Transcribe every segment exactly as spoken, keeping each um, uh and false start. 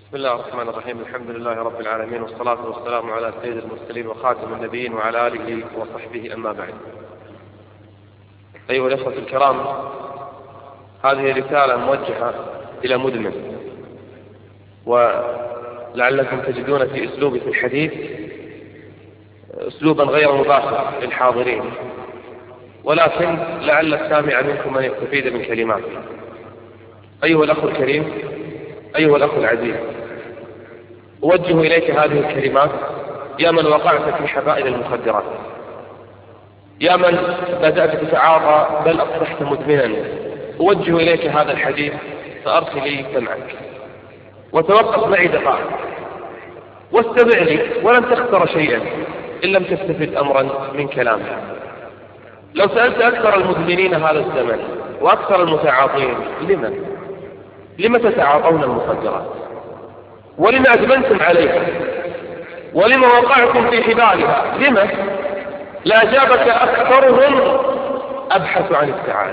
بسم الله الرحمن الرحيم. الحمد لله رب العالمين، والصلاة والسلام على سيد المرسلين وخاتم النبيين وعلى آله وصحبه، أما بعد. أيها الأخوة الكرام، هذه رسالة موجهة إلى مدمن، ولعلكم تجدون في أسلوبي في الحديث أسلوبا غير مباشر للحاضرين، ولكن لعل السامع منكم من يستفيد من كلماتي. أيها الأخ الكريم، أيها الأخ العزيز، أوجه إليك هذه الكلمات يا من وقعت في حبائل المخدرات، يا من بدأت تتعاطى بل أصبحت مدمنا. أوجه إليك هذا الحديث، فأرسل لي سمعك وتوقف معي دقائق واستمع لي، ولن تخسر شيئا إن لم تستفد أمرا من كلامي. لو سألت أكثر المدمنين هذا الزمن وأكثر المتعاطين لمن لم تتعاطون المخدرات؟ ولما أدمنتم عليها؟ ولما وقعتم في حبالها؟ لما؟ لأجابك أكثرهم أبحث عن السعادة،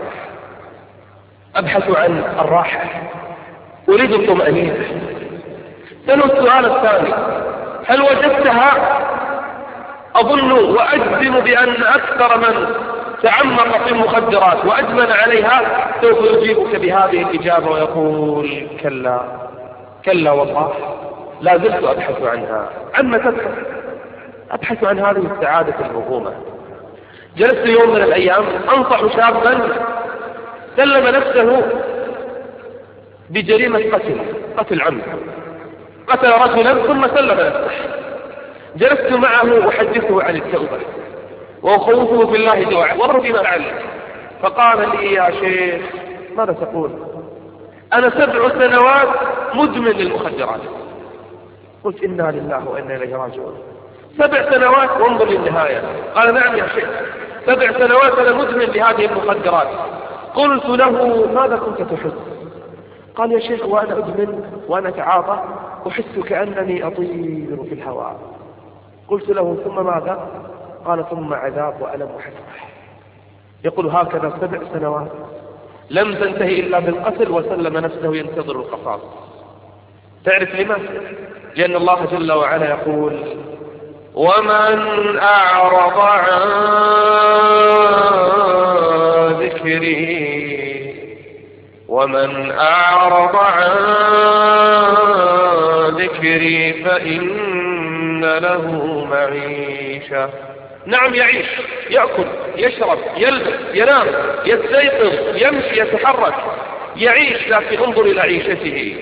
أبحث عن الراحة، أريد الطمأنينة. سنو السؤال الثاني: هل وجدتها؟ أظن وأجزم بأن أكثر من تعمق في المخدرات وأدمن عليها سوف يجيبك بهذه الإجابة ويقول: كلا كلا والله لا زلت أبحث عنها. عما تبحث؟ أبحث عن هذه السعادة الموهومة. جلست يوم من الأيام أنصح شابا سلم نفسه بجريمة قتل قتل عمد، قتل رجلا ثم سلم نفسه. جلست معه أحدثه عن التوبة وأخوفه بالله دعاء ورب ما فعل، فقال لي: يا شيخ ماذا تقول؟ أنا سبع سنوات مدمن للمخدرات. قلت: إنا لله وإنا إليه راجعون. سبع سنوات وانظر للنهاية. قال: نعم يا شيخ، سبع سنوات أنا مدمن لهذه المخدرات. قلت له: ماذا كنت تحس؟ قال: يا شيخ، وأنا أدمن وأنا أتعاطى أحس كأنني أطير في الهواء. قلت له: ثم ماذا؟ قال: ثم عذاب وألم وحسرة. يقول: هكذا سبع سنوات لم تنتهي إلا بالقتل، وسلم نفسه ينتظر القصاص. تعرف لما؟ لأن الله جل وعلا يقول: ومن أعرض عن ذكري ومن أعرض عن ذكري فإن له معيشة. نعم، يعيش، يأكل، يشرب، يلبس، ينام، يستيقظ، يمشي، يتحرك، يعيش، لكن انظر إلى عيشته: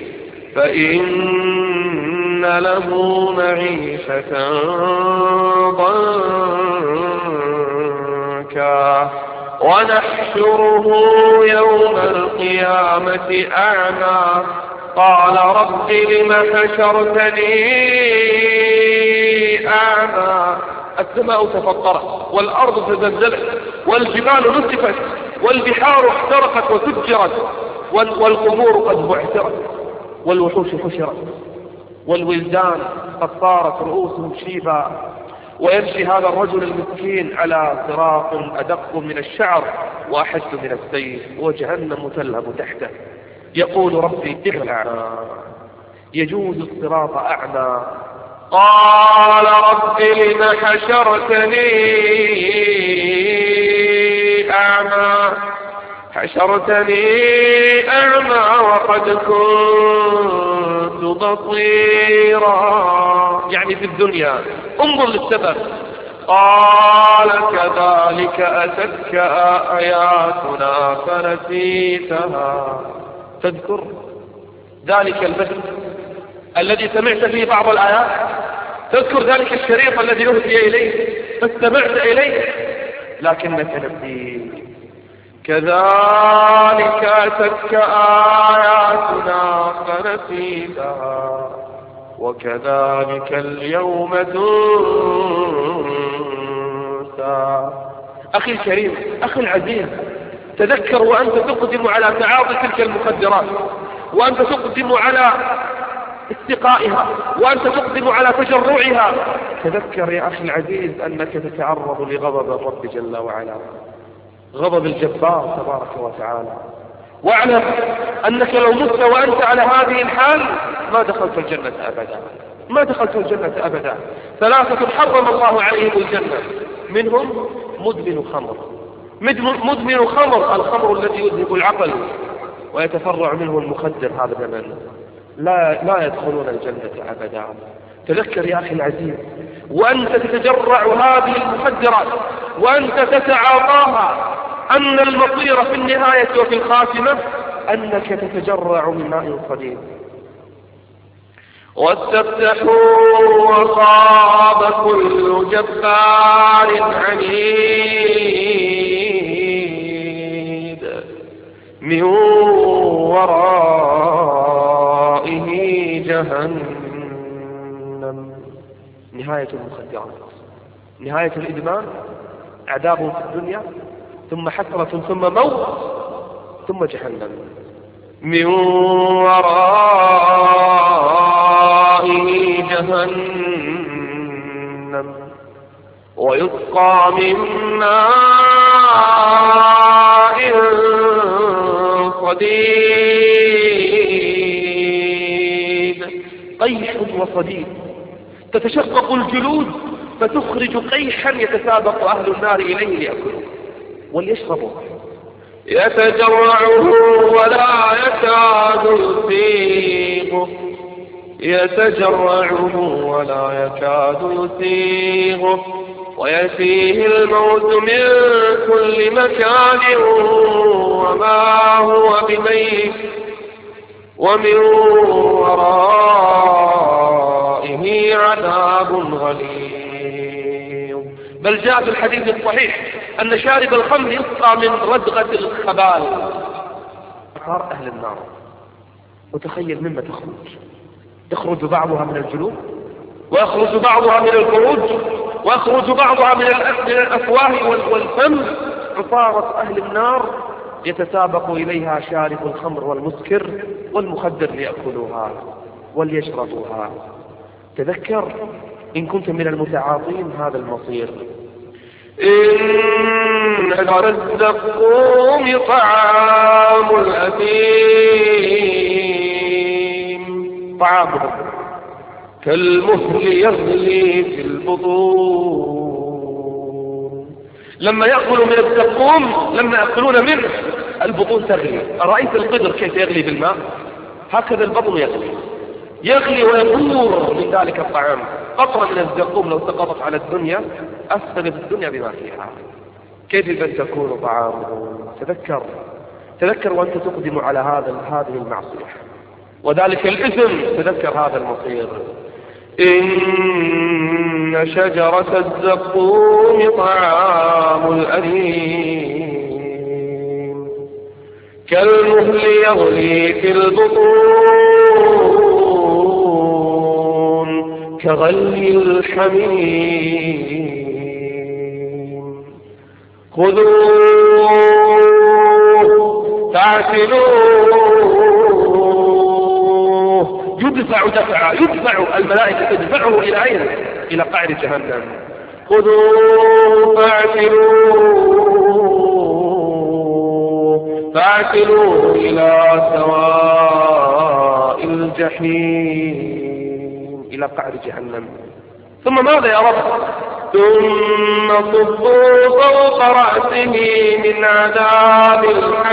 فإن له معيشة ضنكا ونحشره يوم القيامة أعمى قال: رب لم حشرتني أعمى. السماء تفطرت والأرض تزلزلت والجبال نسفت والبحار احترقت وسجرت والقبور قد بعثرت والوحوش حشرت والولدان قد صارت رؤوسهم شيبا، ويمشي هذا الرجل المسكين على صراط أدق من الشعر وأحد من السيف، وجهنم تلهب تحته. يقول: ربي اعمى، يجوز الصراط أعمى. قال: رب لم حشرتني أعمى حشرتني أعمى وقد كنت بصيرا، يعني في الدنيا. انظر للسبب. قال: كذلك أتتك آياتنا فنسيتها. تذكر ذلك البث الذي سمعت فيه بعض الآيات؟ تذكر ذلك الشريط الذي أهدي إليه فاستمعت إليه لكنك نسيت. كذلك أتتك آياتنا فنسيتها وكذلك اليوم تنسى. أخي الكريم، أخي العزيز، تذكر وأنت تقدم على تعاطي تلك المخدرات، وأنت تقدم على استقائها، وأنت تقدم على تجرعها. تذكر يا أخي العزيز أنك تتعرض لغضب الرب جل وعلا، غضب الجبار تبارك وتعالى. واعلم أنك لو مت وأنت على هذه الحال ما دخلت الجنة أبدا، ما دخلت الجنة أبدا. ثلاثة حرم الله عليهم الجنة، منهم مدمن خمر. مدمن خمر، الخمر الذي يذهب العقل ويتفرع منه المخدر، هذا زمن لا لا يدخلون الجنة أبدا. تذكر يا أخي العزيز، وأنت تتجرع هذه المخدرات وأنت تتعاطاها، أن المصير في النهاية وفي الخاتمة أنك تتجرع من ماء صديد. واستفتحوا وخاب كل جبار عنيد من ورائه جهنم. نهاية المخدرات، نهاية الإدمان، عذاب في الدنيا، ثم حسرة، ثم موت، ثم جهنم. من ورائه جهنم ويسقى من ماء صديد، قيح وصديد، تتشقق الجلود فتخرج قيحا يتسابق أهل النار إليه ليأكلوه وليشربوا، يتجرعه ولا يكاد يسيغه، يتجرعه ولا يكاد يسيغه، ويأتيه الموت من كل مكان وما هو بميت، ومن ورائه عذاب غليظ. بل جاء في الحديث الصحيح أن شارب الخمر يسقى من ردغة الخبال، صار أهل النار. وتخيل مما تخرج، تخرج بعضها من الجلود، ويخرج بعضها من الفروج، ويخرج بعضها من الأفواه والفم. عصارة أهل النار يتسابق إليها شارب الخمر والمسكر والمخدر ليأكلوها وليشربوها. تذكر إن كنت من المتعاطين هذا المصير. إن الزقوم طعام الأثيم، طعامهم كالمهل يغلي في البطون. لما يأكلوا من الزقوم، لما يأكلون منه البطون تغلي. أرأيت القدر كيف يغلي بالماء؟ هكذا البطن يغلي، يغلي ويبور من ذلك الطعام. قطرة من الزقوم لو سقطت على الدنيا أفسدت الدنيا بما فيها. كيف إذا تكون طعامه؟ تذكر تذكر وأنت تقدم على هذا هذه المعصية وذلك الإثم، تذكر هذا المصير. إن شجرة الزقوم طعام الأثيم كالمهل يغلي في البطون كغلي الحميم. خذوه فاعتلوه، يدفع دفعا، يدفع الملائكة تدفعه إلى أين؟ إلى قعر جهنم. خذوه فاعتلوه، فاعتلوه إلى سواء الجحيم، إلى قعر جهنم. ثم ماذا يا رب؟ ثم صبوا فوق رأسه من عذاب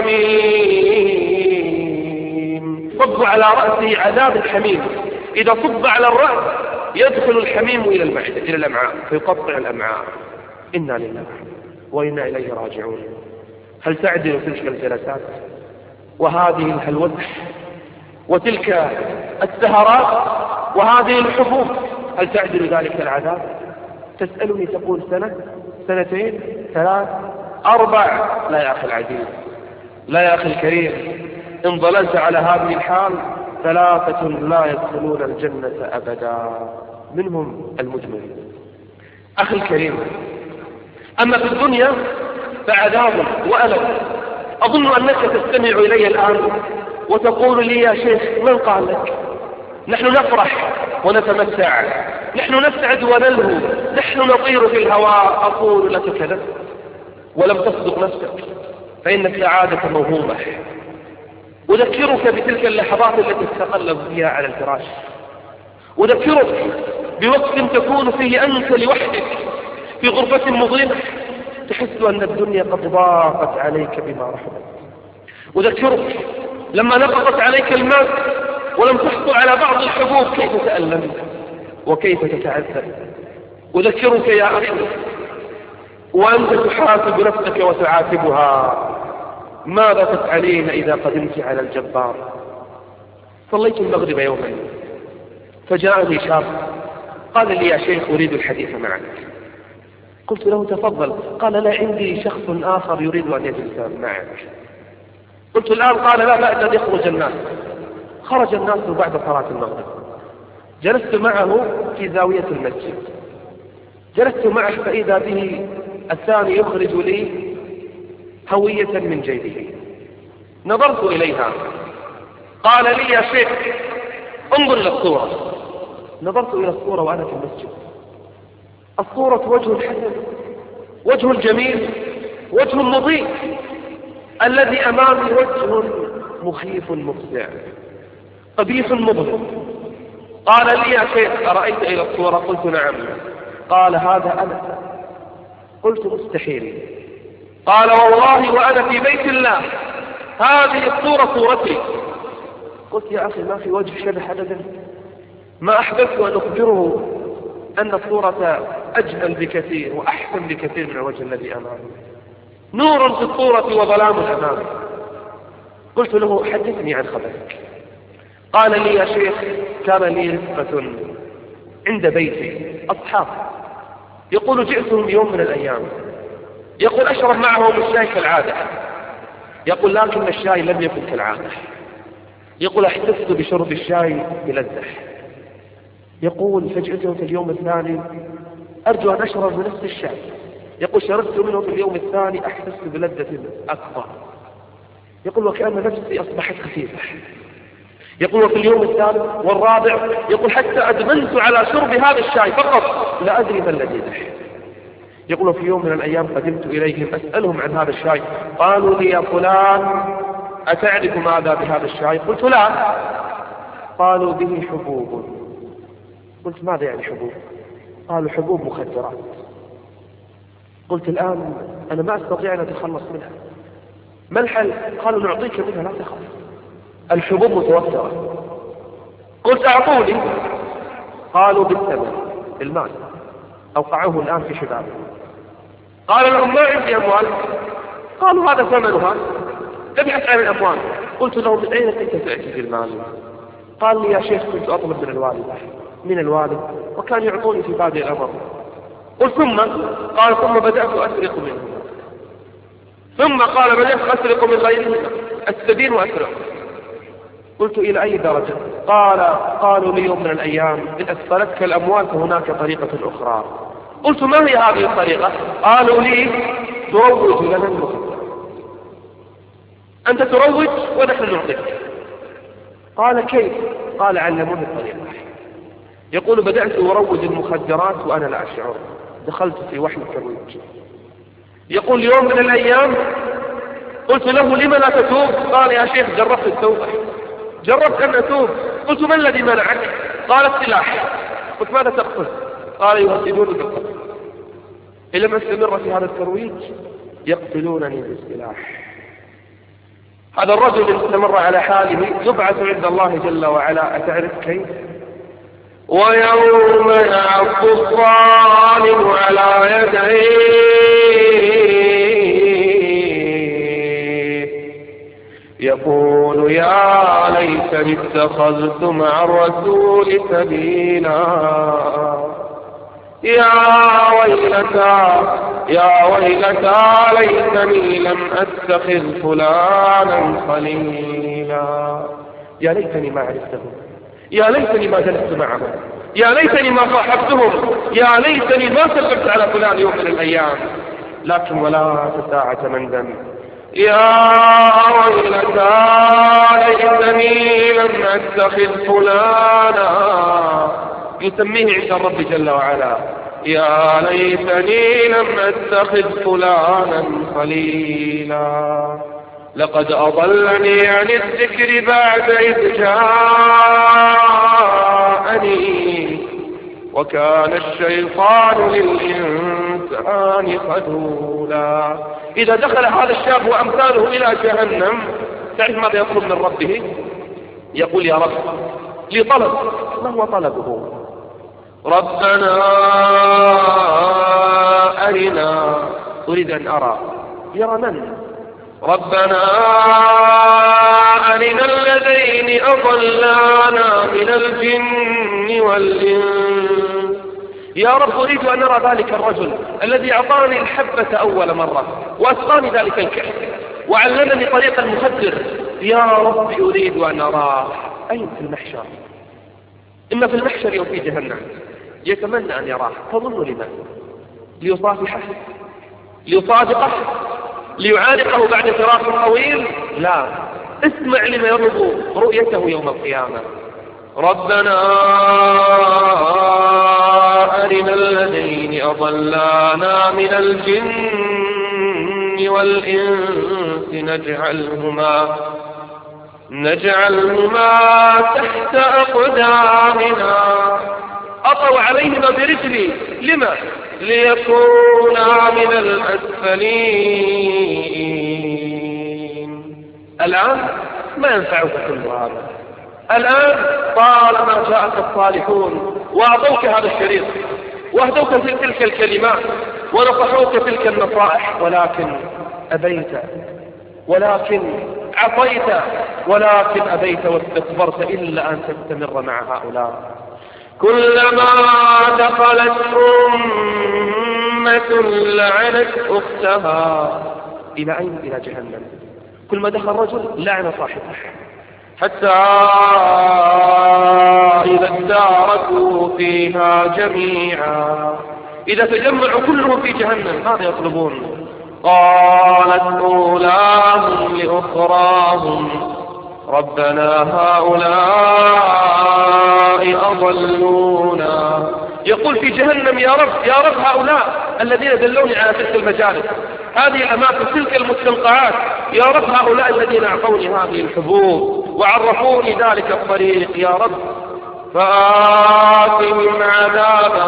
الحميم. صبوا على رأسه عذاب الحميم. إذا صب على الرأس يدخل الحميم إلى المعدة، إلى الأمعاء، فيقطع الأمعاء. إنا لله وإنا إليه راجعون. هل تعدل تلك الجلسات وهذه الهلوة وتلك السهرات وهذه الحفوظ، هل تعدل ذلك العذاب؟ تسألني تقول سنة، سنتين، ثلاث، أربع. لا يا أخي العزيز، لا يا أخي الكريم، إن ضللت على هذه الحال ثلاثة لا يدخلون الجنة أبدا، منهم المجمل. أخي الكريم، أما في الدنيا فعذاب وألم. أظن أنك تستمع إلي الآن وتقول لي يا شيخ من قال لك؟ نحن نفرح ونتمتع، نحن نسعد ونلهو، نحن نطير في الهواء. أقول لك كذا ولم تصدق نفسك، فإن السعادة موهومة، أذكرك بتلك اللحظات التي تتقلب فيها على الفراش، أذكرك بوقت تكون فيه أنت لوحدك في غرفة مظلمة تحس أن الدنيا قد ضاقت عليك بما رحمت. أذكرك لما نقصت عليك المال ولم تحصل على بعض الحبوب كيف تألمت وكيف تتعذب. أذكرك يا أخي وأنت تحاسب نفسك وتعاتبها، ماذا تفعلين إذا قدمت على الجبار؟ صليت المغرب يوما فجاءني شاب قال لي يا شيخ أريد الحديث معك. قلت له تفضل. قال لا، عندي شخص آخر يريد أن يجلس معك. قلت الآن؟ قال لا بعد أن يخرج الناس. خرج الناس بعد صلاة المغرب، جلست معه في زاوية المسجد، جلست معه فإذا به الثاني يخرج لي هوية من جيبه، نظرت إليها قال لي يا شيخ انظر إلى الصورة. نظرت إلى الصورة وأنا في المسجد، الصورة وجه الحسن، وجه الجميل، وجه مضيء، الذي أمامي وجه مخيف مفزع قبيح مظلم. قال لي يا شيخ أرأيت إلى الصورة؟ قلت نعم. قال هذا أنا. قلت مستحيل. قال والله وأنا في بيت الله هذه الصورة صورتي. قلت يا أخي ما في وجه شبه أبدا، ما أحببت أن أخبره أن الصورة أجمل بكثير وأحسن بكثير من الوجه الذي أمامي، نور في الصورة وظلام أمامي. قلت له حدثني عن خبرك. قال لي يا شيخ كان لي رفقة عند بيتي أصحاب، يقول جئتهم يوم من الأيام، يقول أشرب معهم الشاي كالعادة، يقول لكن الشاي لم يكن كالعادة، يقول احتفت بشرب الشاي بلذة، يقول فجأة في اليوم الثاني أرجو أن أشرب بنفس الشاي، يقول شربت منه في اليوم الثاني أحس بلذة أكبر، يقول وكأن نفسي أصبحت خفيفة، يقول وفي اليوم الثالث والرابع يقول حتى أدمنت على شرب هذا الشاي فقط لا أدري ما الذي يدح. يقول في يوم من الأيام قدمت إليهم أسألهم عن هذا الشاي، قالوا لي يا فلان أتعرف ماذا بهذا الشاي؟ قلت لا. قالوا به حبوب. قلت ماذا يعني حبوب؟ قالوا حبوب مخدرات. قلت الآن أنا ما أستطيع أن أتخلص منها، ما الحل؟ قالوا نعطيك منها لا تخاف، الحبوب متوفرة. قلت أعطوني. قالوا بالثمن المال، أوقعوه الآن في حبابه. قال لهم ما عندي أموال. قالوا هذا ثمنها، تبحث عن الأموال. قلت لهم من أين كنت تأتي في المال؟ قال لي يا شيخ كنت أطلب من الوالد من الوالد وكان يعطوني في بادئ الأمر. قلت ثم؟ قال ثم بدأت أسرق منه، ثم قال بدأت أسرق من غيره السبيل وأسرق. قلت إلى أي درجة؟ قال قالوا لي يوم من الأيام إن أسفلتك الأموال فهناك طريقة أخرى. قلت ما هي هذه الطريقة؟ قالوا لي تروج لنا المخدرات، أنت تروج ونحن نعطيك. قال كيف؟ قال علموني الطريقة. يقول بدأت أروج المخدرات وأنا لا أشعر، دخلت في وحي الترويج. يقول يوم من الأيام قلت له لما لا تتوب؟ قال يا شيخ جربت التوبة، جربت أن أتوب. قلت ما الذي منعك؟ قال السلاح. قلت ماذا تقصد؟ قال يهددوني بالقتل إن لم أستمر في هذا الترويج يقتلونني بالسلاح. هذا الرجل استمر على حاله يبعث عند الله جل وعلا. أتعرف كيف؟ ويوم يعض الظالم على يديه يقول يا ليتني اتخذت مع الرسول سبيلا، يا ويلتى يا ويلتى ليتني لم أتخذ فلانا خليلا. يا ليتني ما عرفتهم، يا ليتني ما جلست معهم، يا ليتني ما صاحبتهم، يا ليتني ما سلمت على فلان يوم من الأيام. لكن ولا ساعة مندم، يا ويلتى ليتني لم أتخذ فلانا، يسميه عند الرب جل وعلا يا ليتني لم أتخذ فلانا خليلا. لقد أضلني عن الذكر بعد إذ جاءني وكان الشيطان للإنسان خذولا. إذا دخل هذا الشاب وأمثاله إلى جهنم تعرف ماذا يطلب من ربه؟ يقول يا رب لي طلب. ما هو طلبه؟ ربنا أرنا، أريد أن أرى. يرى من؟ ربنا أرنا الذين أضلانا من الجن والإنس. يا رب أريد أن أرى ذلك الرجل الذي أعطاني الحبة أول مرة وأسقاني ذلك الكأس وعلمني طريق المخدر. يا رب أريد أن أراه. أين؟ في المحشر، إما في المحشر أو في جهنم. يتمنى أن يراه. تظن لماذا؟ ليصافحه؟ ليصادقه؟ ليعانقه بعد فراق طويل؟ لا، اسمع لما يرغب رؤيته يوم القيامة. ربنا أرنا الذين أضلانا من الجن والإنس نجعلهما نجعلهما تحت أقدامنا أطوا عليهما برجلي. لما؟ ليكونا من الأسفلين. الآن ما ينفعك كل هذا. الآن طالما جاءك الصالحون وأعطوك هذا الشريط واهدوك في تلك الكلمات ونصحوك تلك النصائح، ولكن أبيت، ولكن عصيت، ولكن أبيت واستكبرت إلا أن تستمر مع هؤلاء. كلما دخلت أمة لعنت أختها. إلى أين؟ إلى جهنم. كل ما دخل رجل لعن صاحبه، حتى إذا اداركوا فيها جميعا، إذا تجمعوا كلهم في جهنم ماذا يطلبون؟ قالت أولاهم لأخراهم ربنا هؤلاء أضلونا. يقول في جهنم يا رب يا رب هؤلاء الذين دلوني على تلك المجالس، هذه الأماكن، تلك المستنقعات، يا رب هؤلاء الذين أعطوني هذه الحبوب وعرفوني ذلك الطريق، يا رب فآتهم عذابا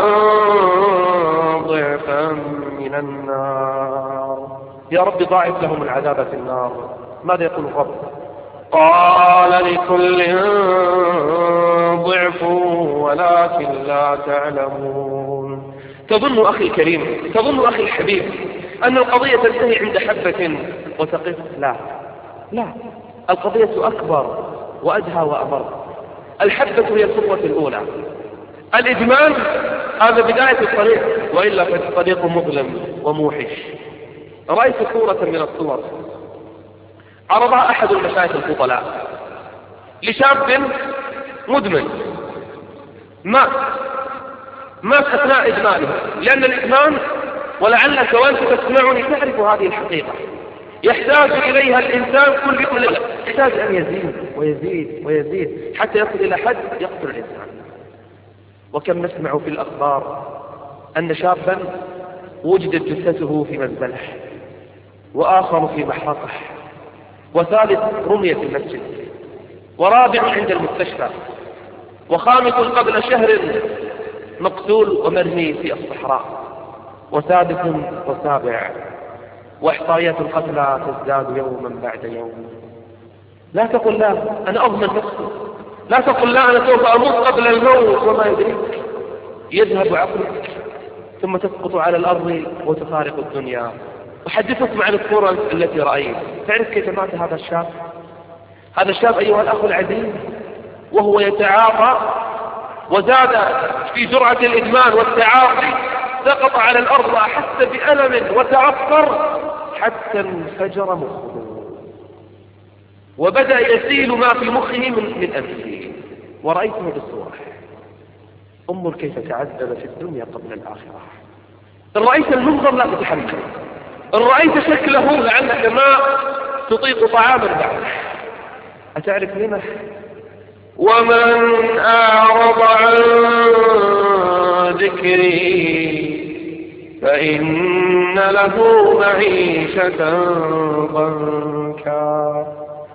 ضعفا من النار. يا رب ضاعف لهم العذاب في النار. ماذا يقول الرب؟ قال لكل ضعف ولكن لا تعلمون. تظن أخي الكريم، تظن أخي الحبيب أن القضية تنتهي عند حبة وتقف؟ لا لا، القضية أكبر وأدهى وأمر. الحبة هي الخطوة الأولى. الإدمان هذا بداية الطريق، وإلا فالطريق مظلم وموحش. رأيت صورة من الصور عرضها أحد المشايخ الفضلاء لشاب مدمن مات مات أثناء إدمانه، لأن الإدمان، ولعلك وأنت تسمعني تعرف هذه الحقيقة، يحتاج إليها الإنسان كل يوم ليلة، يحتاج أن يزيد ويزيد ويزيد حتى يصل إلى حد يقتل الإنسان. وكم نسمع في الأخبار أن شابا وجدت جثته في مزبلة، وآخر في محرقة، وثالث رمي في المسجد، ورابع عند المستشفى، وخامس قبل شهر مقتول ومرمي في الصحراء، وسادس وسابع، وإحصائيات القتلى تزداد يوما بعد يوم. لا تقل لا أنا أضمن نفسي، لا تقل لا أنا سوف أموت قبل الموت وما يدريك. يذهب عقلك ثم تسقط على الأرض وتفارق الدنيا. أحدثك عن الصورة التي رأيت. تعرف كيف مات هذا الشاب؟ هذا الشاب أيها الأخ العزيز وهو يتعاطى وزاد في جرعة الإدمان والتعاطي، سقط على الأرض وأحس بألم وتعثر حتى انفجر مخه، وبدأ يسيل ما في مخه من, من أنفه. ورأيته بالصورة. انظر كيف تعذب في الدنيا قبل الآخرة. إن رأيت المنظر لا تتحمل، إن رأيت شكله لعلك ما تطيق طعاما بعد. أتعرف لما؟ ومن أعرض عن ذكري فإن له معيشة ضنكا.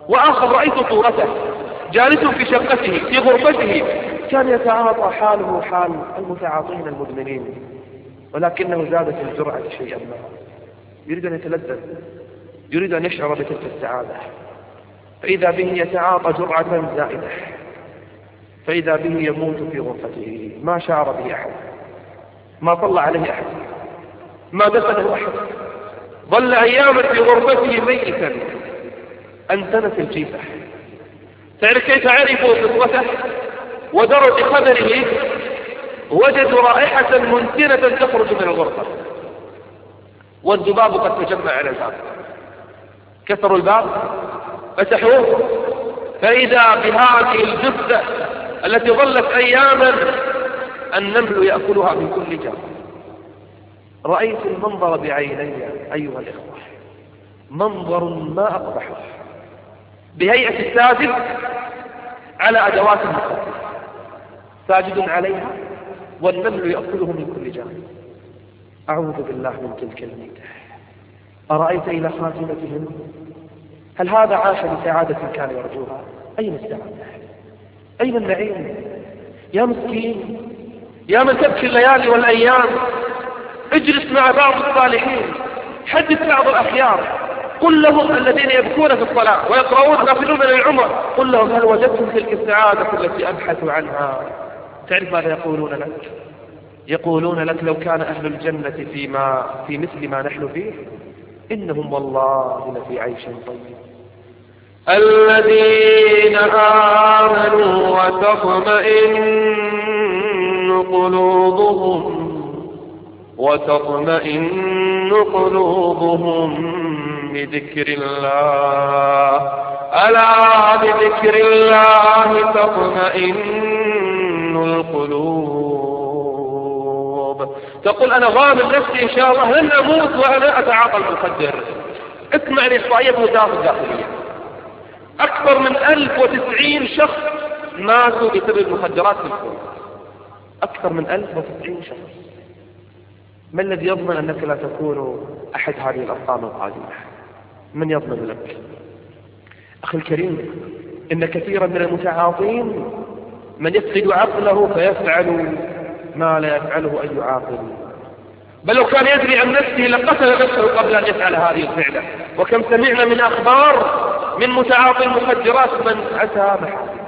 وآخر رأيت صورته جالس في شقته في غرفته كان يتعاطى حاله حال المتعاطين المدمنين، ولكنه زادت الجرعة شيئا ما، يريد أن يتلذذ، يريد أن يشعر بتلك السعادة، فإذا به يتعاطى جرعة زائدة، فإذا به يموت في غرفته، ما شعر به أحد، ما طلع عليه أحد، ما دفنه أحد، ظل أياما في غرفته ميتا أنتنت الجيفة. تعرف كيف عرفوا قصته ودروا بخبره؟ وجدوا رائحة منتنة تخرج من الغرفة، والذباب قد تجمع على الباب، كسروا الباب فتحوه، فإذا بهذه الجثة التي ظلت أياما النمل يأكلها من كل جهة. رأيت المنظر بعيني أيها الإخوة، منظر ما أقبحه، بهيئة الساجد على أدوات مختلفة، ساجد عليها والنمل يأكله من كل جانب. أعوذ بالله من تلك الميتة. أرأيت إلى خاتمتهم؟ هل هذا عاش بسعادة كان يرجوها؟ أين السعادة؟ أين النعيم؟ يا مسكين، يا من تبكي الليالي والأيام، اجلس مع بعض الصالحين، حدث بعض الأخيار، قل لهم الذين يبكون في الصلاة ويقرؤون غافلون من العمر، قل لهم هل وجدتم تلك السعادة التي أبحثوا عنها؟ تعرف ماذا يقولون لك؟ يقولون لك لو كان أهل الجنة فيما في مثل ما نحن فيه إنهم والله لفي عيش طيب. الذين آمنوا وتطمئن قلوبهم وتطمئن قلوبهم بذكر الله، ألا بذكر الله تطمئن القلوب. تقول أنا ضامن نفسي إن شاء الله لن أموت وأنا أتعاطى المخدر. اسمع الإحصائية بوزارة الداخلية، أكثر من ألف وتسعين شخص ماتوا بسبب المخدرات في الكون، أكثر من ألف وتسعين شخص. ما الذي يضمن أنك لا تكون أحد هذه الأرقام القادمة؟ من يضمن لك؟ أخي الكريم، إن كثيرا من المتعاطين من يفقد عقله فيفعل ما لا يفعله أي عاقل، بل لو كان يدري عن نفسه لقتل نفسه قبل أن يفعل هذه الفعلة. وكم سمعنا من أخبار من متعاطي المخدرات من أتى محاسنه.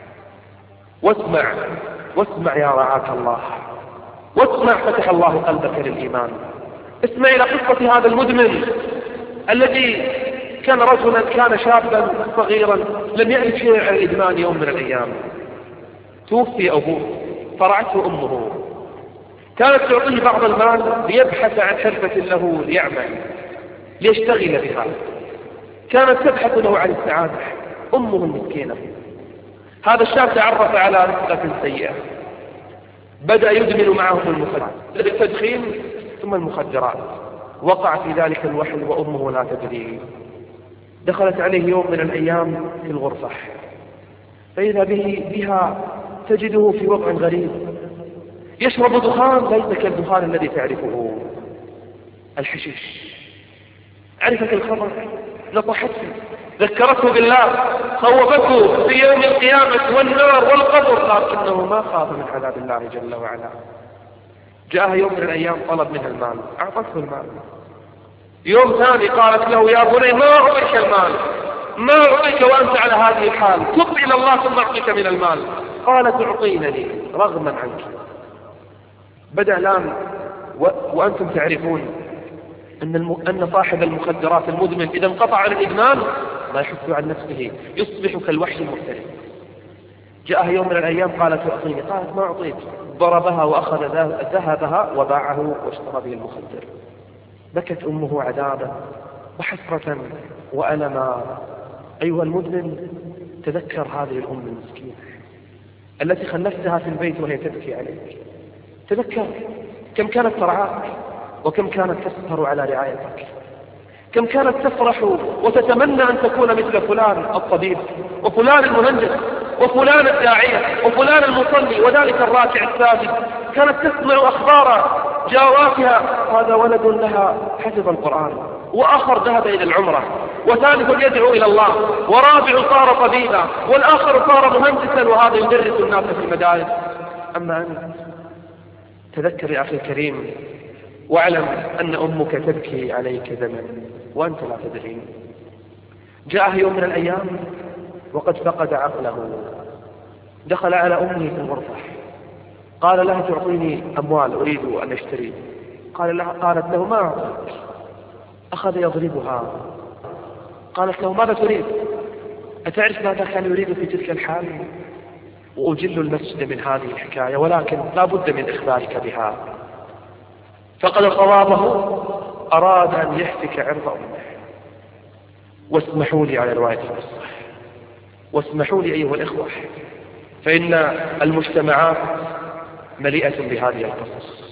واسمع واسمع يا رعاك الله، واسمع فتح الله قلبك للإيمان. اسمع إلى قصة هذا المدمن الذي كان رجلا، كان شابا صغيرا لم يعرف شيء عن الإدمان. يوم من الأيام توفي أبوه، فرعته أمه، كانت تعطيه بعض المال ليبحث عن حرفة له ليعمل ليشتغل بها، كانت تبحث له عن السعادة أمه المسكينة. هذا الشاب تعرف على رفقة سيئة، بدأ يدمن معهم المخدرات، التدخين ثم المخدرات، وقع في ذلك الوحل وأمه لا تدري. دخلت عليه يوم من الأيام في الغرفة، فإذا به بها تجده في وضع غريب، يشرب دخان ليس كالدخان الذي تعرفه، الحشيش. عرفت الخبر، نصحته، ذكرته بالله، خوفته في يوم القيامة والنار والقبر، قال إنه ما خاف من عذاب الله جل وعلا. جاءها يوم من الأيام طلب منها المال، أعطته المال. يوم ثاني قالت له يا بني ما أعطيك المال، ما أعطيك وأنت على هذه الحال، تب إلى الله ثم أعطيك من المال. قالت اعطينني رغما عنك. بدأ الآن و... وأنتم تعرفون أن, الم... أن صاحب المخدرات المدمن إذا انقطع عن الإدمان لا يحس عن نفسه، يصبح كالوحش المفترس. جاءها يوم من الأيام قالت اعطيني، قالت ما أعطيك، ضربها وأخذ ذهبها وباعه واشترى به المخدر. بكت أمه عذابا وحسرة وألما. أيها المدمن، تذكر هذه الأم المسكينة التي خلفتها في البيت وهي تبكي عليك. تذكر كم كانت ترعاك، وكم كانت تسهر على رعايتك، كم كانت تفرح وتتمنى أن تكون مثل فلان الطبيب وفلان المهندس وفلان الداعية وفلان المصلي وذلك الراكع الساجد. كانت تسمع أخبار جاراتها، هذا ولد لها حفظ القرآن، وآخر ذهب إلى العمرة، وثالث يدعو إلى الله، ورابع صار طبيبا، والآخر صار مهندسا، وهذا يدرس الناس في المدارس. أما أنت تذكر يا أخي الكريم واعلم أن أمك تبكي عليك دما وأنت لا تدري. جاءه يوم من الأيام وقد فقد عقله، دخل على أمه في الغرفة، قال لها تعطيني أموال أريد أن أشتري. قال لها قالت له ما أعطيك. أخذ يضربها. قالت له ماذا تريد؟ أتعرف ماذا كان يريد في تلك الحال؟ وأجل المسجد من هذه الحكاية، ولكن لا بد من إخبارك بها. فقد صوابه أراد أن يحتك عرض أمه. واسمحوا لي على رواية القصة، واسمحوا لي أيها الإخوة، فإن المجتمعات مليئة بهذه القصص.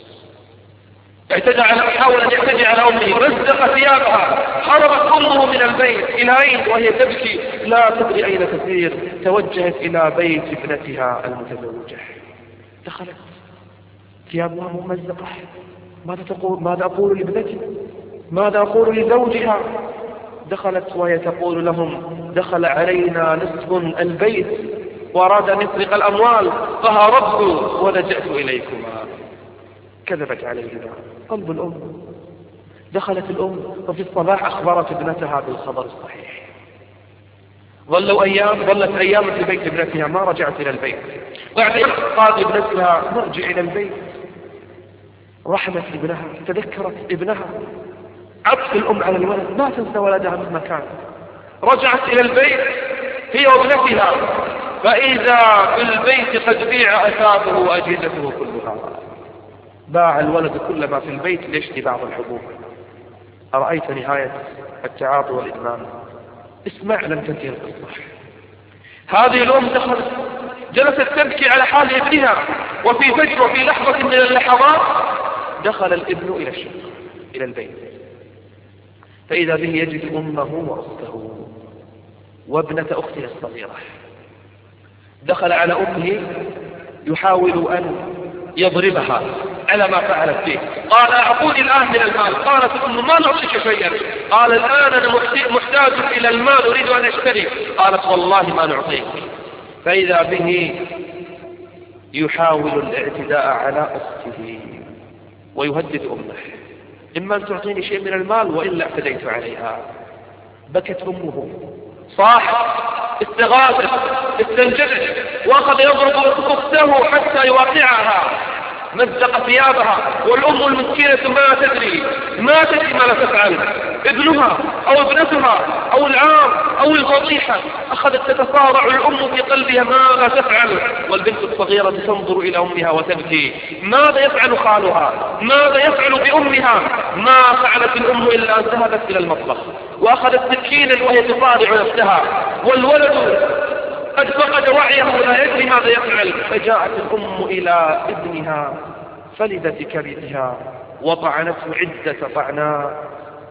اعتدى على حاول أن يعتدي على أمه، رزق ثيابها، هربت أمه من البيت. إلى أين وهي تبكي لا تدري أين تسير؟ توجهت إلى بيت ابنتها المتزوجة. دخلت ثيابها ممزقة. ماذا تقول؟ ماذا أقول لابنتي؟ ماذا أقول لزوجها؟ دخلت وهي تقول لهم دخل علينا نصف البيت وأراد أن يسرق الأموال فهربت ولجأت إليكما. كذبت علينا قلب الأم. دخلت الأم وفي الصباح أخبرت ابنتها بالخبر الصحيح. ظلوا أيام ظلت أيام في بيت ابنتها ما رجعت إلى البيت. بعد قال ابنتها نرجع إلى البيت. رحمت ابنها، تذكرت ابنها، عطف الأم على الولد، ما تنسى ولدها مهما كان. رجعت إلى البيت هي وابنتها، فإذا في البيت قد بيع أثاثه وأجهزته كلها. باع الولد كل ما في البيت ليشتري بعض الحبوب. أرأيت نهاية التعاطي والإدمان؟ اسمع لم تنتهي القصة. هذه الأم دخلت جلست تبكي على حال ابنها، وفي فجر وفي لحظة من اللحظات دخل الابن إلى الشقة إلى البيت، فإذا به يجد أمه وأخته وابنة أخته الصغيرة. دخل على أمه يحاول أن يضربها على ما فعلت فيه. قال أعطوني الآن من المال. قالت أم ما نعطيك شيئا. قال الآن أنا محتاج إلى المال أريد أن أشتري. قالت والله ما نعطيك. فإذا به يحاول الاعتداء على أخته ويهدد أمه، إما أن تعطيني شيء من المال وإلا اعتديت عليها. بكت أمه، صاحت، استغاثت، استنجدت، وأخذ يضرب أخته حتى يواقعها. مزق ثيابها، والأم المسكينة ما تدري ما تدري ما لا تفعل. ابنها أو ابنتها أو العام أو الفضيحة أخذت تتصارع الأم في قلبها ماذا تفعل، والبنت الصغيرة تنظر إلى أمها وتبكي. ماذا يفعل خالها؟ ماذا يفعل بأمها؟ ما فعلت الأم إلا أن ذهبت إلى المطبخ وأخذت سكينا وهي تصارع نفسها، والولد قد فقد وعيه ولا يدري ماذا يفعل. فجاءت الأم إلى ابنها فلذت كبدها وطعنته عدة طعناء،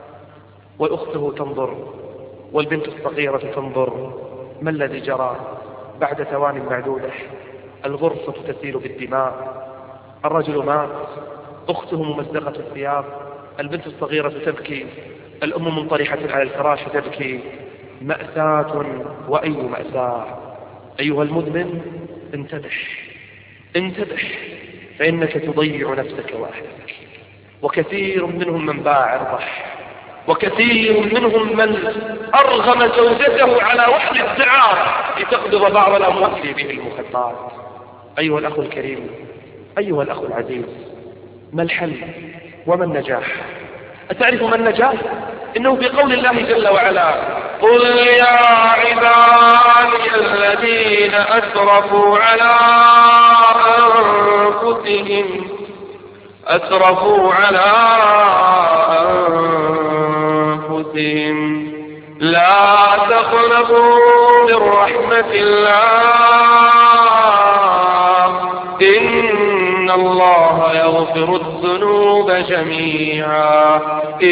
وأخته تنظر والبنت الصغيرة تنظر. ما الذي جرى؟ بعد ثوان معدودة الغرفة تسيل بالدماء، الرجل مات، أخته ممزقة الثياب، البنت الصغيرة تبكي، الأم منطرحة على الفراش تبكي. مأساة وأي مأساة. أيها المدمن انتبه انتبه، فإنك تضيع نفسك وأهلك. وكثير منهم من باع عرضه، وكثير منهم من أرغم زوجته على وحل الدعار لتقبض بعض الأموال به المخدرات. أيها الأخ الكريم، أيها الأخ العزيز، ما الحل وما النجاح؟ أتعرف ما النجاح؟ إنه في قول الله جل وعلا قل يا عبادي الذين أسرفوا على أنفسهم أسرفوا على أنفسهم لا تقنطوا من رحمة الله إن الله يغفر الذنوب جميعا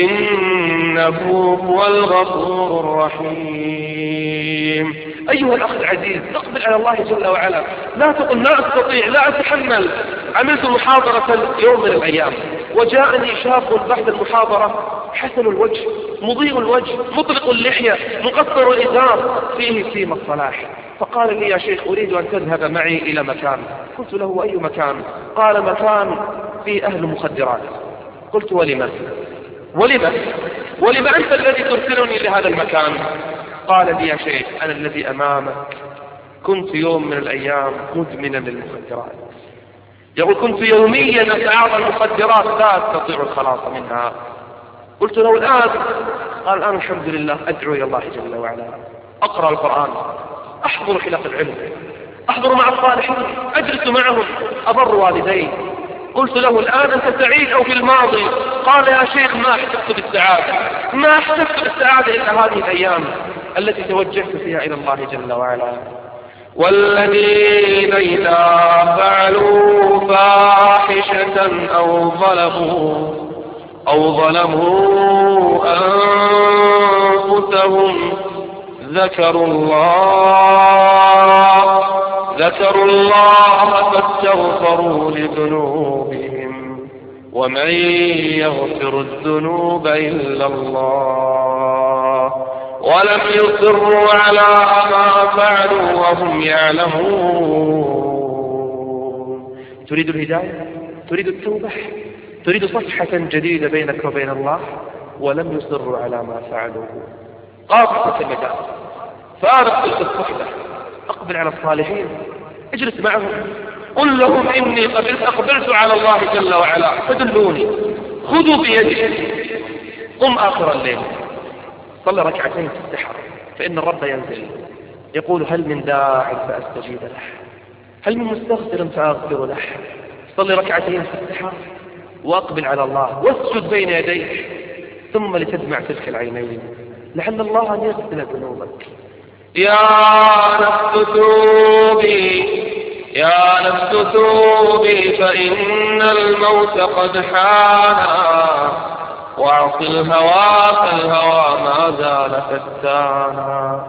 إنه هو الغفور الرحيم. أيها الأخ العزيز، اقبل على الله جل وعلا. لا تقل لا أستطيع، لا أتحمل. عملت محاضرة يوم من الأيام وجاءني شاب بعد المحاضرة حسن الوجه مضيء الوجه، مطلق اللحية، مقصر الإزار، فيه سيم الصلاح. فقال لي: يا شيخ، أريد أن تذهب معي إلى مكان. قلت له: أي مكان؟ قال: مكان فيه أهل مخدرات. قلت: ولما؟ ولما؟ ولما أنت الذي ترسلني لهذا المكان؟ قال لي: يا شيخ، أنا الذي أمامك كنت يوم من الأيام مدمنا للمخدرات. يقول: كنت يوميا أتعاطى المخدرات لا أستطيع الخلاص منها. قلت له: الآن؟ قال: الآن الحمد لله أدعو إلى الله جل وعلا، أقرأ القرآن، أحضر حلق العلم، أحضر مع الصالحين، أجلس معهم، أبر والدي. قلت له: الآن أنت سعيد أو في الماضي؟ قال: يا شيخ، ما أحسست بالسعادة، ما أحسست بالسعادة إلا هذه الأيام التي توجهت فيها إلى الله جل وعلا. والذين إذا فعلوا فاحشة أو ظلموا أو ظلموا أنفسهم ذكروا الله ذكروا الله فاستغفروا لذنوبهم ومن يغفر الذنوب إلا الله ولم يصروا على ما فعلوا وهم يعلمون. تريد الهداية؟ تريد التوبة؟ تريد صفحة جديدة بينك وبين الله؟ ولم يصروا على ما فعلوا. قاطعة المجال، فارق تلك الصحبة، أقبل على الصالحين، اجلس معهم، قل لهم: إني قبلت أقبلت على الله جل وعلا فدلوني، خذوا بيدي. قم آخر الليل، صلى ركعتين في السحر، فإن الرب ينزل يقول: هل من داع فأستجيب له، هل من مستغفر فأغفر له. صلي ركعتين في السحر وأقبل على الله واسجد بين يديه، ثم لتدمع تلك العينين لعل الله أن يغفر ذنوبك. يا نفس توبي يا نفس توبي فإن الموت قد حانا واعص الهوى فالهوى ما زال فتانا.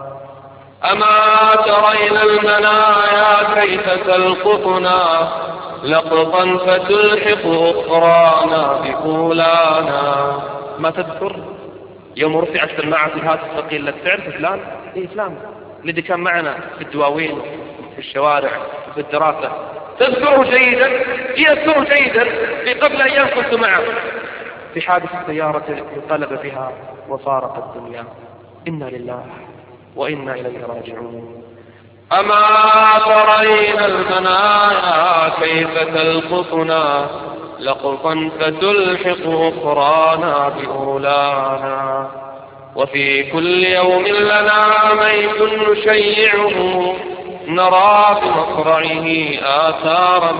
أما ترين المنايا كيف تلقطنا لقطا فتلحق أخرانا بأولانا. ما تذكر يوم رفعت سماعة الهاتف الثقيل لك تعرف فلان؟ إيه فلان الذي كان معنا في الدواوين في الشوارع في الدراسة، تذكره جيدا؟ يذكره جيدا. في قبل أيام كنت معه في حادث السيارة انقلب بها وفارق الدنيا. إنا لله وإنا إليه راجعون. أما ترين المنايا كيف تلقطنا لقطا فتلحق أخرانا بأولانا. وفي كل يوم لنا ميت نشيعه نرى بمصرعه آثار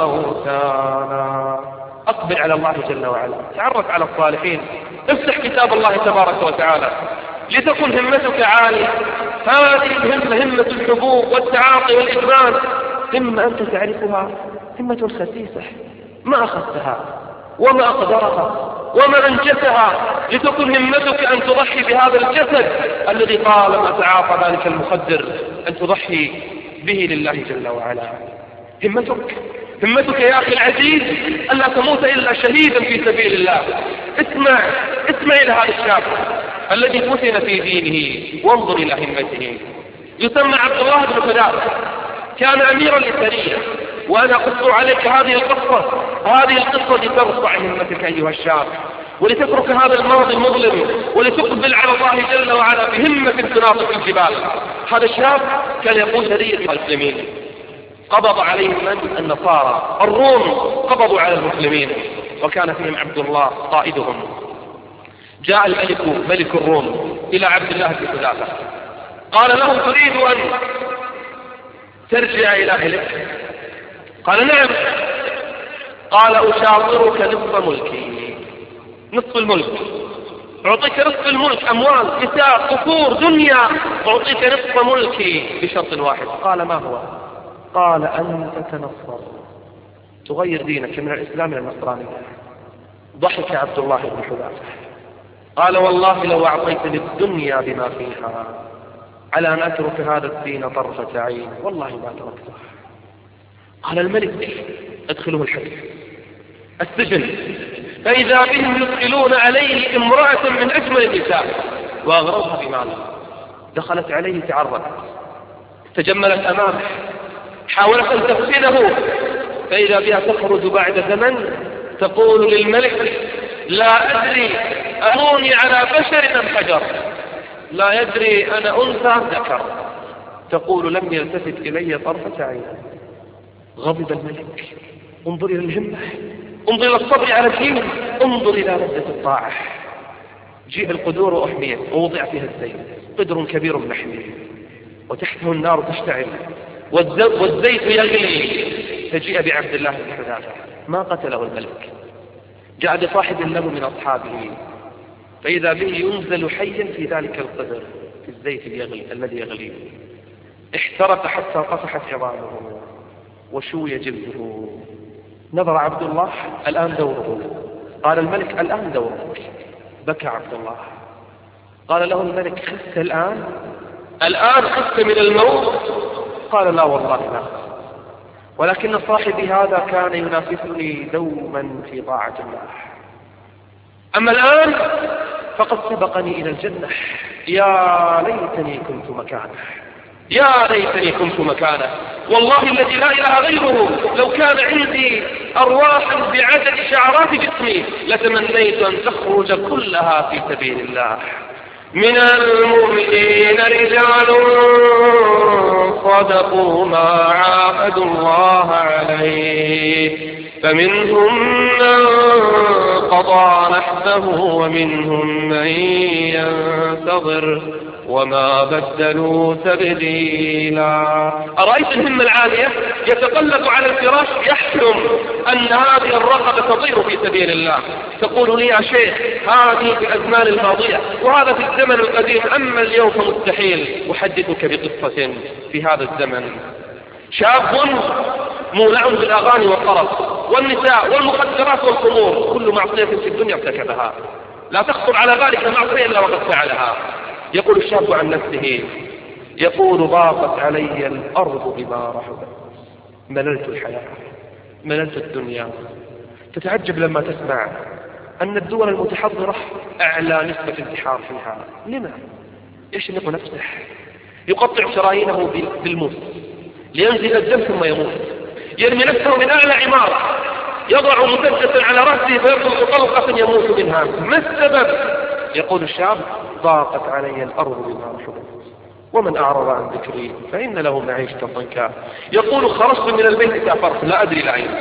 موتانا. أقبل على الله جل وعلا، تعرف على الصالحين، افتح كتاب الله تبارك وتعالى لتكن همتك عالية. هذه الهمة همة الحبوب والتعاطي والإدمان، همة أنت تعرفها، همة خسيسة ما أخذتها وما أقدرها وما أنجتها، لتكن همتك أن تضحي بهذا الجسد الذي طالما تعاطى ذلك المخدر، أن تضحي به لله جل وعلا. همتك همتك يا أخي العزيز ألا تموت إلا شهيدا في سبيل الله. اسمع اسمع إلى هذا الشاب الذي فتن في دينه، وانظر إلى همته. يسمى عبد الله بن خلاب، كان أميرا لسرية. وأنا أقص عليك هذه القصة هذه القصة لترفع همتك أيها الشاب، ولتترك هذا الماضي المظلم، ولتقبل على الله جل وعلا بهمة تناطق الجبال. هذا الشاب كان يقول سرية المسلمين، قبض عليهم من؟ النصارى، الروم قبضوا على المسلمين، وكان فيهم عبد الله قائدهم. جاء الملك ملك الروم إلى عبد الله بن حذافة، قال له: تريد أن ترجع إلى أهلك؟ قال: نعم. قال: أشاطرك نصف ملكي، نصف الملك، أعطيك نصف الملك، أموال، نساء، قصور، دنيا، أعطيك نصف ملكي بشرط واحد. قال: ما هو؟ قال: أن تتنصر، تغير دينك من الإسلام إلى النصرانية. ضحك عبد الله بن حذافة، قال: والله لو أعطيتني الدنيا بما فيها على أن أترك هذا الدين طرفة عين والله ما تركته. قال الملك: ادخلوه الحبس، السجن، فإذا بهم يدخلون عليه امرأة من أجمل النساء، وأغرضها بماله. دخلت عليه تعرضت، تجملت أمامه، حاولت أن تفتنه، فإذا بها تخرج بعد زمن تقول للملك: لا أدري أروني على بشر أم حجر، لا يدري أنا أنثى ذكر. تقول: لم يلتفت إلي طرفة عين. غضب الملك: انظر إلى الهمة، انظر إلى الصبر على الدين، انظر إلى لذة الطاعة. جيء القدور وأحميت ووضع فيها الزيت، قدر كبير محمي وتحته النار تشتعل والزيت يغلي. فجيء بعبد الله بن حذافة، ما قتله الملك، جاء بصاحب له من أصحابه، فإذا به ينزل حيا في ذلك القدر، في الزيت اليغلي الذي يغلي. احترق حتى قصحت عظامه وشوي جلده. نظر عبد الله: الآن دوره. قال الملك: الآن دورك. بكى عبد الله. قال له الملك: خفت الآن؟ الآن خفت من الموت؟ قال: لا والله لا، ولكن صاحبي هذا كان ينافسني دوما في طاعة الله، أما الآن فقد سبقني إلى الجنة. يا ليتني كنت مكانه، يا ليتني كنت مكانه. والله الذي لا إله غيره لو كان عندي أرواحا بعدد شعرات جسمي لتمنيت أن تخرج كلها في سبيل الله. من المؤمنين رجال صدقوا ما عاهدوا الله عليه، فمنهم من قضى نحبه ومنهم من ينتظر وما بدلوا تبديلا. أرأيت الهمة العالية يتقلب على الفراش يحلم أن هذه الرقبة تطير في سبيل الله. تقول لي: يا شيخ هذه في الأزمان الماضية وهذا في الزمن القديم، أما اليوم فمستحيل. أحدثك بقصة في هذا الزمن. شاب مولع بالأغاني والطرب والنساء والمخدرات والخمور، كل معصية في الدنيا ارتكبها، لا تخطر على بالك معصية إلا وقد فعلها. يقول الشاب عن نفسه، يقول: ضاقت علي الأرض بما رحبت، مللت الحياة، مللت الدنيا. تتعجب لما تسمع أن الدول المتحضرة أعلى نسبة انتحار فيها. لما؟ يشنق نفسه، يقطع شرايينه بالموس لينزل الدم ثم يموت، يرمي نفسه من أعلى عمارة، يضع مسدسا على رأسه فيطلق طلقة يموت منها. ما السبب؟ يقول الشاب: ضاقت علي الأرض بما رحبت ومن أعرض عن ذكري فإن له معيشة ضنكا. يقول: خرجت من البيت سافرت لا أدري لأين.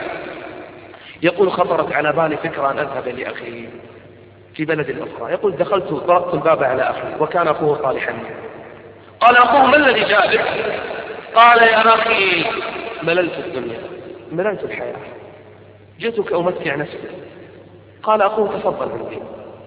يقول: خطرت على بالي فكرة أن أذهب لأخي في بلد أخرى. يقول: دخلت طرقت الباب على أخي وكان أخوه صالحا. قال أخوه: ما الذي جاء بك؟ قال: يا أخي مللت الدنيا، مللت الحياة، جئتك أمتع نفسي. قال أخوه: تفضل عندي.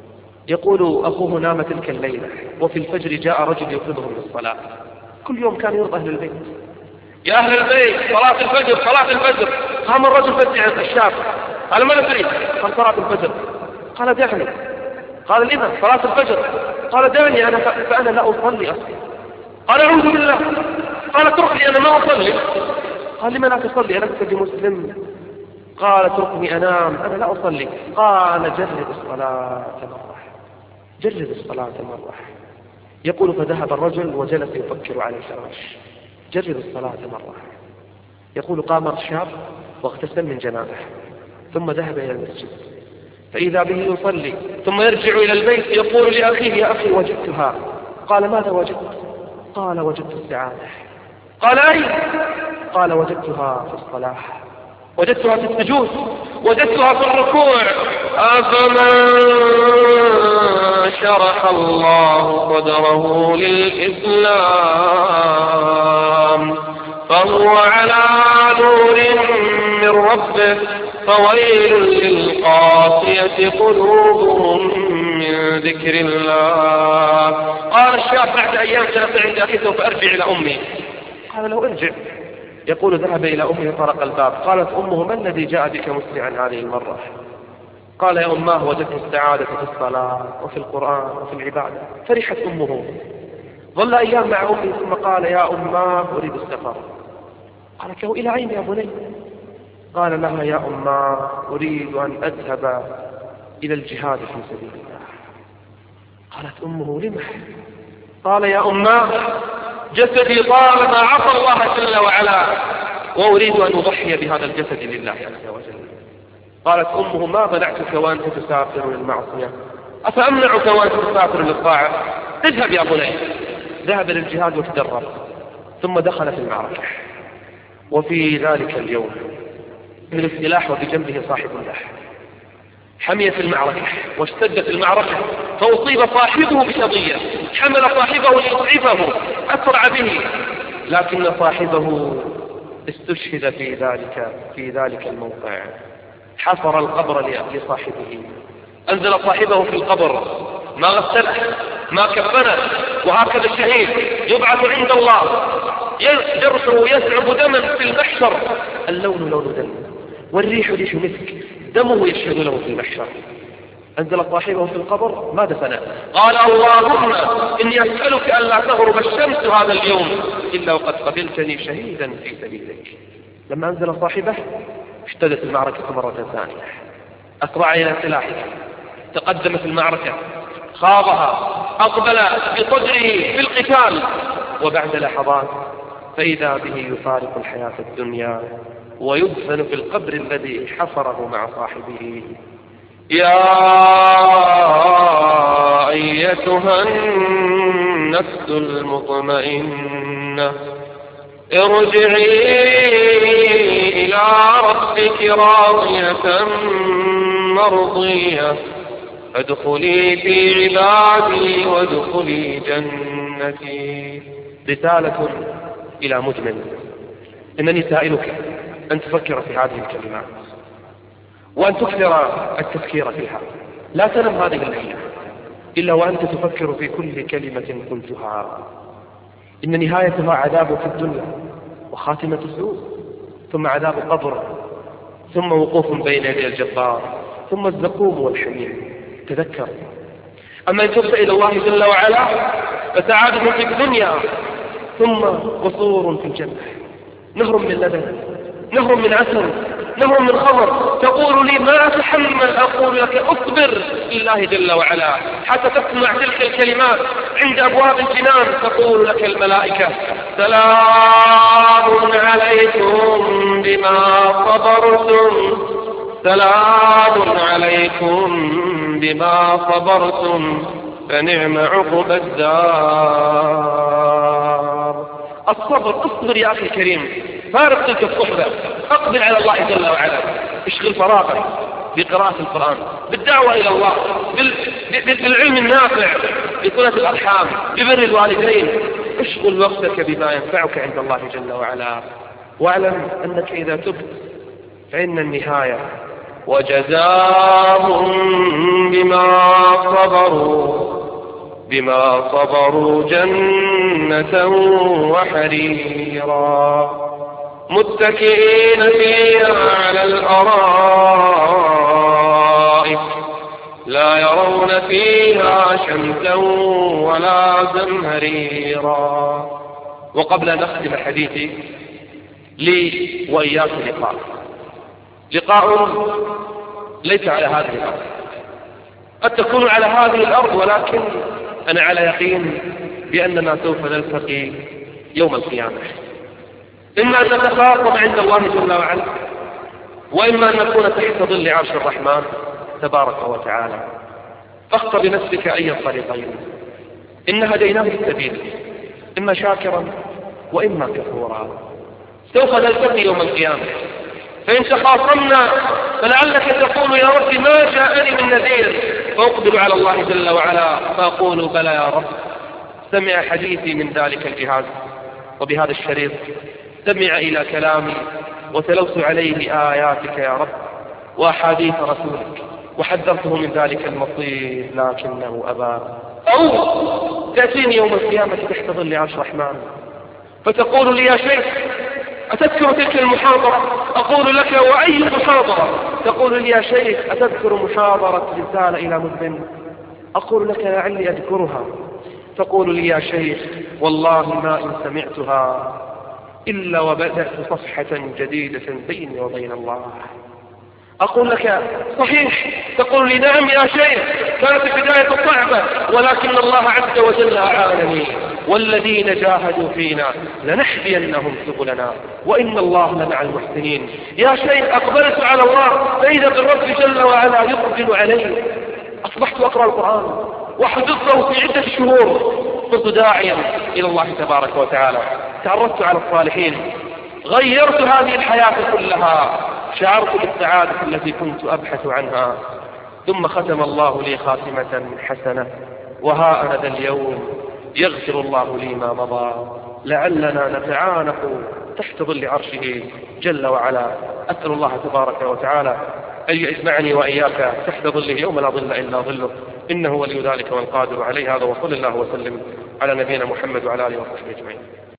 يقول: أخوه نام تلك الليلة وفي الفجر جاء رجل يطلبهم للصلاة. كل يوم كان يرضى أهل البيت: يا أهل البيت صلاة الفجر، صلاة الفجر. قام الرجل فزع الشاب: قال: ماذا تريد؟ قال: صلاة الفجر. قال: دعني. قال: لماذا؟ صلاة الفجر. قال: دعني أنا فأنا لا أصلي أصلي. قال: أعوذ بالله. قال: اتركني أنا ما أصلي. قال: لما لا تصلي ألست بمسلم؟ قال: اتركني أنام أنا لا أصلي. قال: جرب الصلاة مرة، جرب الصلاة مرة. يقول: فذهب الرجل وجلس يفكر على الفراش: جرب الصلاة مرة. يقول: قام الشاب واغتسل من جنابه ثم ذهب إلى المسجد، فإذا به يصلي ثم يرجع إلى البيت يقول لأخيه: يا أخي وجدتها. قال: ماذا وجدت؟ قال: وجدت السعادة. قال: أين؟ قال: وجدتها في الصلاة، وجدتها في السجود، وجدتها في الركوع. أفمن شرح الله صدره للإسلام فهو على نور من ربه فويل للقاسية قلوبهم من ذكر الله. قال الشاب بعد أيام جلس عند أخيه سوف أرجع إلى أمي. قال له: ارجع. يقول: ذهب إلى أمه طرق الباب. قالت أمه: ما الذي جاء بك مسرعا هذه المرة؟ قال: يا أماه وجدت السعادة في الصلاة وفي القرآن وفي العبادة. فرحت أمه. ظل أيام مع أمه ثم قال: يا أماه أريد السفر. قالت له: إلى أين يا بني؟ قال لها: يا أماه أريد أن أذهب إلى الجهاد في سبيل الله. قالت أمه لما؟ قال يا أماه جسدي طالما عصى الله جل وعلا وأريد أن أضحي بهذا الجسد لله عز وجل. قالت أمه ما منعتك وأنت تسافر للمعصية؟ أفأمنعك وأنت تسافر للطاعة؟ اذهب يا بني. ذهب للجهاد وتدرب ثم دخل في المعركة. وفي ذلك اليوم من السلاح وبجنبه صاحب له حمية المعركة واشتدت المعركة فأصيب صاحبه بشظية حمل صاحبه ليضعفه أسرع به لكن صاحبه استشهد في ذلك في ذلك الموقع. حفر القبر لصاحبه أنزل صاحبه في القبر ما غسله ما كفنه وهكذا الشهيد يبعث عند الله جرحه يسعب دما في المحشر اللون لون دم والريح ريح مسك دمه يشهد له في المحشر. أنزل صاحبه في القبر ما دفنه قال اللهم إني أسألك أن لا تغرب الشمس هذا اليوم إلا وقد قبلتني شهيدا في سبيلك. لما أنزل صاحبه اشتدت المعركة مرة ثانية أسرع إلى سلاحه تقدم في المعركة خاضها أقبل بقدره في القتال وبعد لحظات فإذا به يفارق الحياة الدنيا ويدفن في القبر الذي حفره مع صاحبه. يا أيتها النفس المطمئنة ارجعي إلى ربك راضية مرضية فادخلي في عبادي وادخلي جنتي. رسالة إلى مدمن إنني سائلك أن تفكر في هذه الكلمات وأن تكثر التفكير فيها. لا تنم هذه الليلة إلا وأنت تفكر في كل كلمة قلتها. إن نهايتها عذاب في الدنيا وخاتمة سوء ثم عذاب قبر ثم وقوف بين يدي الجبار ثم الزقوم والحميم. تذكر أما إن تبت إلى الله جل وعلا فسعادة في الدنيا ثم قصور في الجنة نهر من لبن نهر من عسل نهر من خمر. تقول لي ما أتحمل أقول لك أصبر لله جل وعلا حتى تسمع تلك الكلمات عند أبواب الجنان. تقول لك الملائكة سلام عليكم بما صبرتم سلام عليكم بما صبرتم فنعم عقب الدار. الصبر اصبر يا أخي الكريم فارق تلك الصحبة اقبل على الله جل وعلا اشغل فراغك بقراءة القرآن بالدعوة إلى الله بالعلم النافع بصلة الأرحام ببر الوالدين. اشغل وقتك بما ينفعك عند الله جل وعلا واعلم أنك إذا تبت فإن النهاية وجزاهم بما صبروا بما صبروا جنة وحريرا متكئين فيها على الأرائك لا يرون فيها شمسا ولا زمهريرا. وقبل أن أختم حديثي لي وإياك لقاء لقاء ليس على هذه الأرض قد تكون على هذه الأرض ولكن أنا على يقين بأننا سوف نلتقي يوم القيامة. إما أن نتخاصم عند الله جل وعلا وإما أن نكون تحت ظل عرش الرحمن تبارك وتعالى. فاختر بنفسك أي الطريقين إن هديناه السبيل إما شاكرا وإما كفورا. سوف نلتقي يوم القيامة فإن تخاصمنا فلعلك تقول يا رب ما جاءني من نذير فأقبل على الله جل وعلا فأقول بلى يا رب سمع حديثي من ذلك الجهاز وبهذا الشريط سمع إلى كلامي وتلوت عليه آياتك يا رب وأحاديث رسولك وحذرته من ذلك المصير لكنه أبى. أو تأتيني يوم القيامة تحت ظل عرش الرحمن فتقول لي يا شيخ أتذكر تلك المحاضرة؟ أقول لك وأي محاضرة؟ تقول لي يا شيخ أتذكر محاضرة رسالة إلى مدمن؟ أقول لك لعلي أذكرها. تقول لي يا شيخ والله ما إن سمعتها إلا وبدأت صفحة جديدة بيني وبين الله. أقول لك صحيح، تقول لي نعم يا شيخ كانت البداية صعبة، ولكن الله عز وجل أعانني، والذين جاهدوا فينا لنهدينهم سبلنا وإن الله لمع المحسنين. يا شيخ أقبلت على الله فإذا بالرب جل وعلا يقبل علي، أصبحت أقرأ القرآن وحفظته في عدة شهور، صرت داعيا إلى الله تبارك وتعالى، تعرفت على الصالحين، غيرت هذه الحياة كلها، شعرت بالسعادة التي كنت أبحث عنها، ثم ختم الله لي خاتمة حسنة، وها أنا ذا اليوم يغفر الله لي ما مضى، لعلنا نتعانق تحت ظل عرشه جل وعلا. أسأل الله تبارك وتعالى أن يجمعني وإياك تحت ظله يوم لا ظل إلا ظله، إنه ولي ذلك والقادر عليه. هذا وصلى الله وسلم على نبينا محمد وعلى آله وصحبه أجمعين.